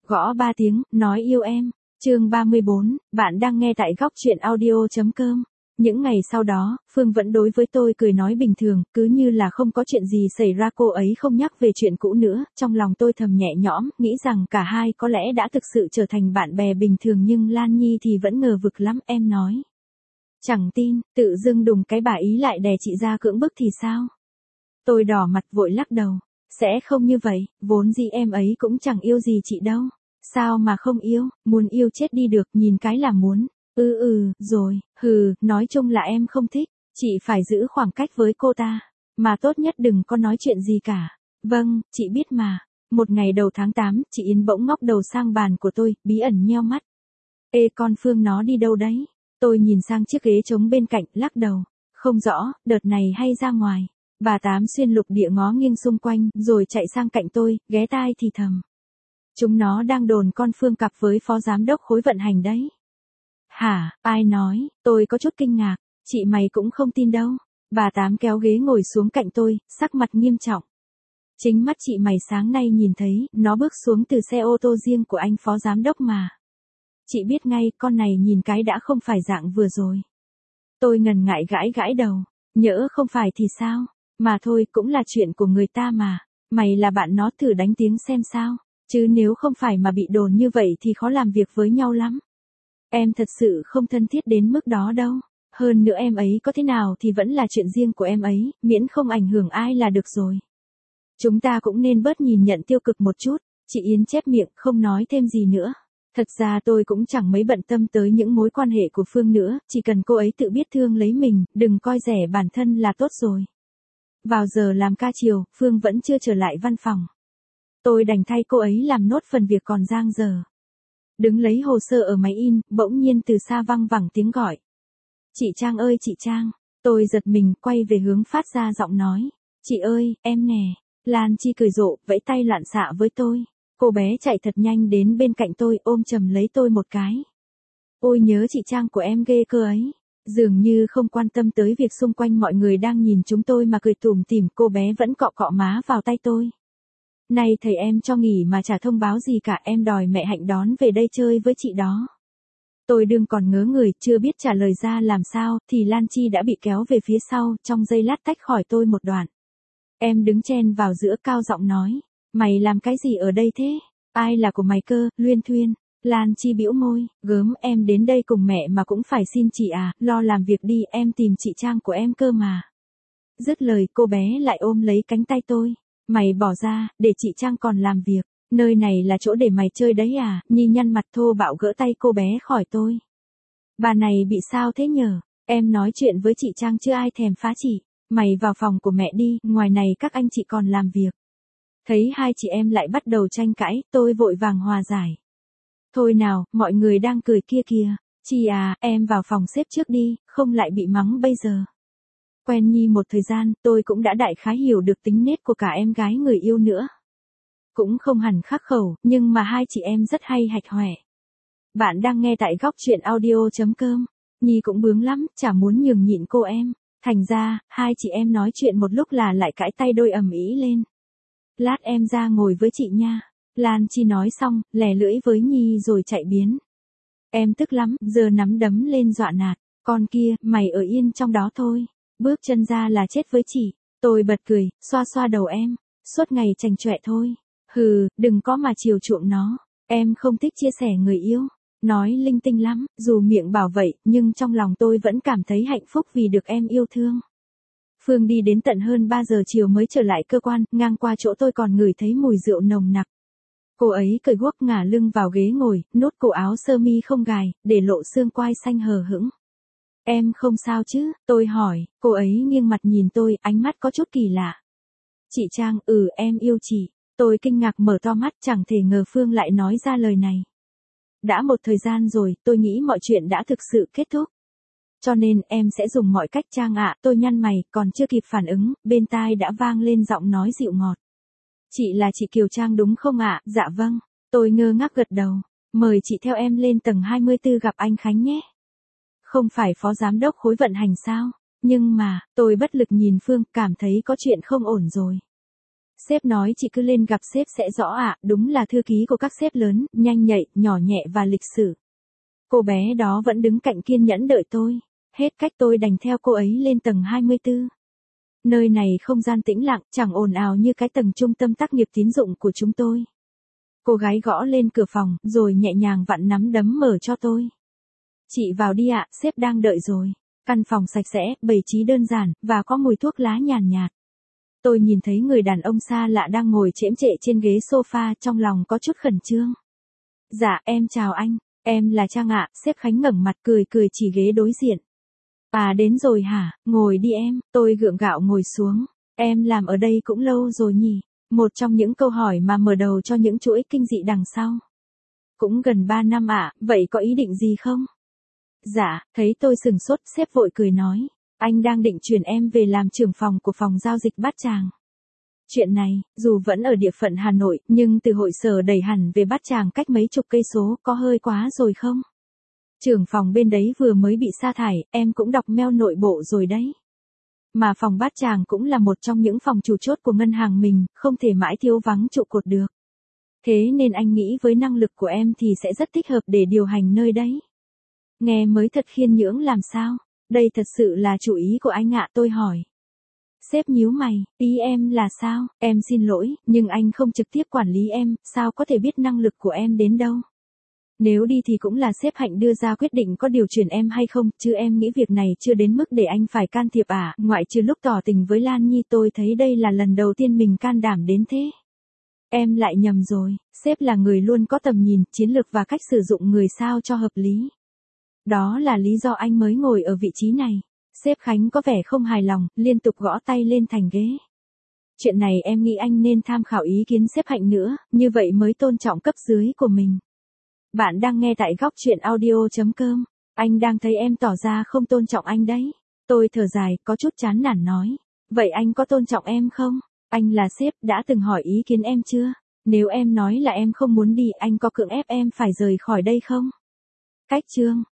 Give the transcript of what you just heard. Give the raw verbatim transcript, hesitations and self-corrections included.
Gõ ba tiếng, nói yêu em. Chương ba mươi bốn, bạn đang nghe tại góc truyện audio chấm com. Những ngày sau đó, Phương vẫn đối với tôi cười nói bình thường, cứ như là không có chuyện gì xảy ra, cô ấy không nhắc về chuyện cũ nữa. Trong lòng tôi thầm nhẹ nhõm, nghĩ rằng cả hai có lẽ đã thực sự trở thành bạn bè bình thường, nhưng Lan Nhi thì vẫn ngờ vực lắm. Em nói chẳng tin, tự dưng đùng cái bà ý lại đè chị ra cưỡng bức thì sao? Tôi đỏ mặt vội lắc đầu. Sẽ không như vậy, vốn gì em ấy cũng chẳng yêu gì chị đâu. Sao mà không yêu, muốn yêu chết đi được, nhìn cái là muốn. Ừ ừ, rồi, hừ, nói chung là em không thích, chị phải giữ khoảng cách với cô ta, mà tốt nhất đừng có nói chuyện gì cả. Vâng, chị biết mà. Một ngày đầu tháng tám, chị Yến bỗng ngóc đầu sang bàn của tôi, bí ẩn nheo mắt. Ê con Phương, nó đi đâu đấy? Tôi nhìn sang chiếc ghế trống bên cạnh, lắc đầu. Không rõ, đợt này hay ra ngoài. Bà Tám xuyên lục địa ngó nghiêng xung quanh, rồi chạy sang cạnh tôi, ghé tai thì thầm. Chúng nó đang đồn con Phương cặp với phó giám đốc khối vận hành đấy. Hả, ai nói? Tôi có chút kinh ngạc. Chị mày cũng không tin đâu. Bà Tám kéo ghế ngồi xuống cạnh tôi, sắc mặt nghiêm trọng. Chính mắt chị mày sáng nay nhìn thấy, nó bước xuống từ xe ô tô riêng của anh phó giám đốc mà. Chị biết ngay, con này nhìn cái đã không phải dạng vừa rồi. Tôi ngần ngại gãi gãi đầu. Nhỡ không phải thì sao? Mà thôi, cũng là chuyện của người ta mà. Mày là bạn nó, thử đánh tiếng xem sao. Chứ nếu không phải mà bị đồn như vậy thì khó làm việc với nhau lắm. Em thật sự không thân thiết đến mức đó đâu. Hơn nữa em ấy có thế nào thì vẫn là chuyện riêng của em ấy, miễn không ảnh hưởng ai là được rồi. Chúng ta cũng nên bớt nhìn nhận tiêu cực một chút. Chị Yến chép miệng, không nói thêm gì nữa. Thật ra tôi cũng chẳng mấy bận tâm tới những mối quan hệ của Phương nữa, chỉ cần cô ấy tự biết thương lấy mình, đừng coi rẻ bản thân là tốt rồi. Vào giờ làm ca chiều, Phương vẫn chưa trở lại văn phòng. Tôi đành thay cô ấy làm nốt phần việc còn dang dở. Đứng lấy hồ sơ ở máy in, bỗng nhiên từ xa văng vẳng tiếng gọi. Chị Trang ơi chị Trang. Tôi giật mình, quay về hướng phát ra giọng nói. Chị ơi, em nè. Lan Chi cười rộ, vẫy tay loạn xạ với tôi. Cô bé chạy thật nhanh đến bên cạnh tôi, ôm chầm lấy tôi một cái. Ôi nhớ chị Trang của em ghê cơ ấy. Dường như không quan tâm tới việc xung quanh mọi người đang nhìn chúng tôi mà cười tủm tỉm, cô bé vẫn cọ cọ má vào tay tôi. Này thầy, em cho nghỉ mà chả thông báo gì cả, em đòi mẹ Hạnh đón về đây chơi với chị đó. Tôi đương còn ngớ người, chưa biết trả lời ra làm sao, thì Lan Chi đã bị kéo về phía sau, trong giây lát tách khỏi tôi một đoạn. Em đứng chen vào giữa, cao giọng nói. Mày làm cái gì ở đây thế? Ai là của mày cơ, Luyên Thuyên? Lan Chi bĩu môi, gớm, em đến đây cùng mẹ mà cũng phải xin chị à, lo làm việc đi, em tìm chị Trang của em cơ mà. Dứt lời, cô bé lại ôm lấy cánh tay tôi. Mày bỏ ra, để chị Trang còn làm việc, nơi này là chỗ để mày chơi đấy à? Nhi nhăn mặt thô bạo gỡ tay cô bé khỏi tôi. Bà này bị sao thế nhở? Em nói chuyện với chị Trang chứ ai thèm phá chị. Mày vào phòng của mẹ đi, ngoài này các anh chị còn làm việc. Thấy hai chị em lại bắt đầu tranh cãi, tôi vội vàng hòa giải. Thôi nào, mọi người đang cười kia kìa. Chi à, em vào phòng xếp trước đi, không lại bị mắng bây giờ. Quen Nhi một thời gian, tôi cũng đã đại khái hiểu được tính nết của cả em gái người yêu nữa. Cũng không hẳn khắc khẩu, nhưng mà hai chị em rất hay hạch hoẹ. Bạn đang nghe tại góc truyện audio chấm com. Nhi cũng bướng lắm, chả muốn nhường nhịn cô em. Thành ra, hai chị em nói chuyện một lúc là lại cãi tay đôi ầm ĩ lên. Lát em ra ngồi với chị nha. Lan Chi nói xong, lè lưỡi với Nhi rồi chạy biến. Em tức lắm, giờ nắm đấm lên dọa nạt. Con kia, mày ở yên trong đó thôi. Bước chân ra là chết với chị. Tôi bật cười, xoa xoa đầu em. Suốt ngày chành chọe thôi. Hừ, đừng có mà chiều chuộng nó. Em không thích chia sẻ người yêu. Nói linh tinh lắm, dù miệng bảo vậy, nhưng trong lòng tôi vẫn cảm thấy hạnh phúc vì được em yêu thương. Phương đi đến tận hơn ba giờ chiều mới trở lại cơ quan, ngang qua chỗ tôi còn ngửi thấy mùi rượu nồng nặc. Cô ấy cởi guốc ngả lưng vào ghế ngồi, nốt cổ áo sơ mi không gài, để lộ xương quai xanh hờ hững. Em không sao chứ, tôi hỏi, cô ấy nghiêng mặt nhìn tôi, ánh mắt có chút kỳ lạ. Chị Trang, ừ em yêu chị. Tôi kinh ngạc mở to mắt, chẳng thể ngờ Phương lại nói ra lời này. Đã một thời gian rồi, tôi nghĩ mọi chuyện đã thực sự kết thúc. Cho nên em sẽ dùng mọi cách Trang ạ. Tôi nhăn mày, còn chưa kịp phản ứng, bên tai đã vang lên giọng nói dịu ngọt. Chị là chị Kiều Trang đúng không ạ? Dạ vâng. Tôi ngơ ngác gật đầu. Mời chị theo em lên tầng hai mươi tư gặp anh Khánh nhé. Không phải phó giám đốc khối vận hành sao? Nhưng mà, tôi bất lực nhìn Phương, cảm thấy có chuyện không ổn rồi. Sếp nói chị cứ lên gặp sếp sẽ rõ ạ, đúng là thư ký của các sếp lớn, nhanh nhạy, nhỏ nhẹ và lịch sự. Cô bé đó vẫn đứng cạnh kiên nhẫn đợi tôi. Hết cách tôi đành theo cô ấy lên tầng hai mươi tư. Nơi này không gian tĩnh lặng, chẳng ồn ào như cái tầng trung tâm tác nghiệp tín dụng của chúng tôi. Cô gái gõ lên cửa phòng, rồi nhẹ nhàng vặn nắm đấm mở cho tôi. Chị vào đi ạ, sếp đang đợi rồi. Căn phòng sạch sẽ, bày trí đơn giản, và có mùi thuốc lá nhàn nhạt. Tôi nhìn thấy người đàn ông xa lạ đang ngồi chễm chệ trên ghế sofa, trong lòng có chút khẩn trương. Dạ, em chào anh, em là Trang ạ, sếp Khánh ngẩng mặt cười cười chỉ ghế đối diện. À đến rồi hả, ngồi đi em, tôi gượng gạo ngồi xuống. Em làm ở đây cũng lâu rồi nhỉ? Một trong những câu hỏi mà mở đầu cho những chuỗi kinh dị đằng sau. Cũng gần ba năm ạ, vậy có ý định gì không? Dạ, thấy tôi sừng sốt, sếp vội cười nói. Anh đang định chuyển em về làm trưởng phòng của phòng giao dịch Bát Tràng. Chuyện này, dù vẫn ở địa phận Hà Nội, nhưng từ hội sở đẩy hẳn về Bát Tràng cách mấy chục cây số, có hơi quá rồi không? Trưởng phòng bên đấy vừa mới bị sa thải, em cũng đọc mail nội bộ rồi đấy. Mà phòng Bát Tràng cũng là một trong những phòng chủ chốt của ngân hàng mình, không thể mãi thiếu vắng trụ cột được. Thế nên anh nghĩ với năng lực của em thì sẽ rất thích hợp để điều hành nơi đấy. Nghe mới thật khiên nhưỡng làm sao? Đây thật sự là chủ ý của anh ạ, tôi hỏi. Sếp nhíu mày, ý em là sao? Em xin lỗi, nhưng anh không trực tiếp quản lý em, sao có thể biết năng lực của em đến đâu? Nếu đi thì cũng là sếp Hạnh đưa ra quyết định có điều chuyển em hay không, chứ em nghĩ việc này chưa đến mức để anh phải can thiệp à, ngoại trừ lúc tỏ tình với Lan Nhi tôi thấy đây là lần đầu tiên mình can đảm đến thế. Em lại nhầm rồi, sếp là người luôn có tầm nhìn, chiến lược và cách sử dụng người sao cho hợp lý. Đó là lý do anh mới ngồi ở vị trí này. Sếp Khánh có vẻ không hài lòng, liên tục gõ tay lên thành ghế. Chuyện này em nghĩ anh nên tham khảo ý kiến sếp Hạnh nữa, như vậy mới tôn trọng cấp dưới của mình. Bạn đang nghe tại góc chuyện audio chấm com. Anh đang thấy em tỏ ra không tôn trọng anh đấy. Tôi thở dài, có chút chán nản nói. Vậy anh có tôn trọng em không? Anh là sếp, đã từng hỏi ý kiến em chưa? Nếu em nói là em không muốn đi, anh có cưỡng ép em phải rời khỏi đây không? Cách chương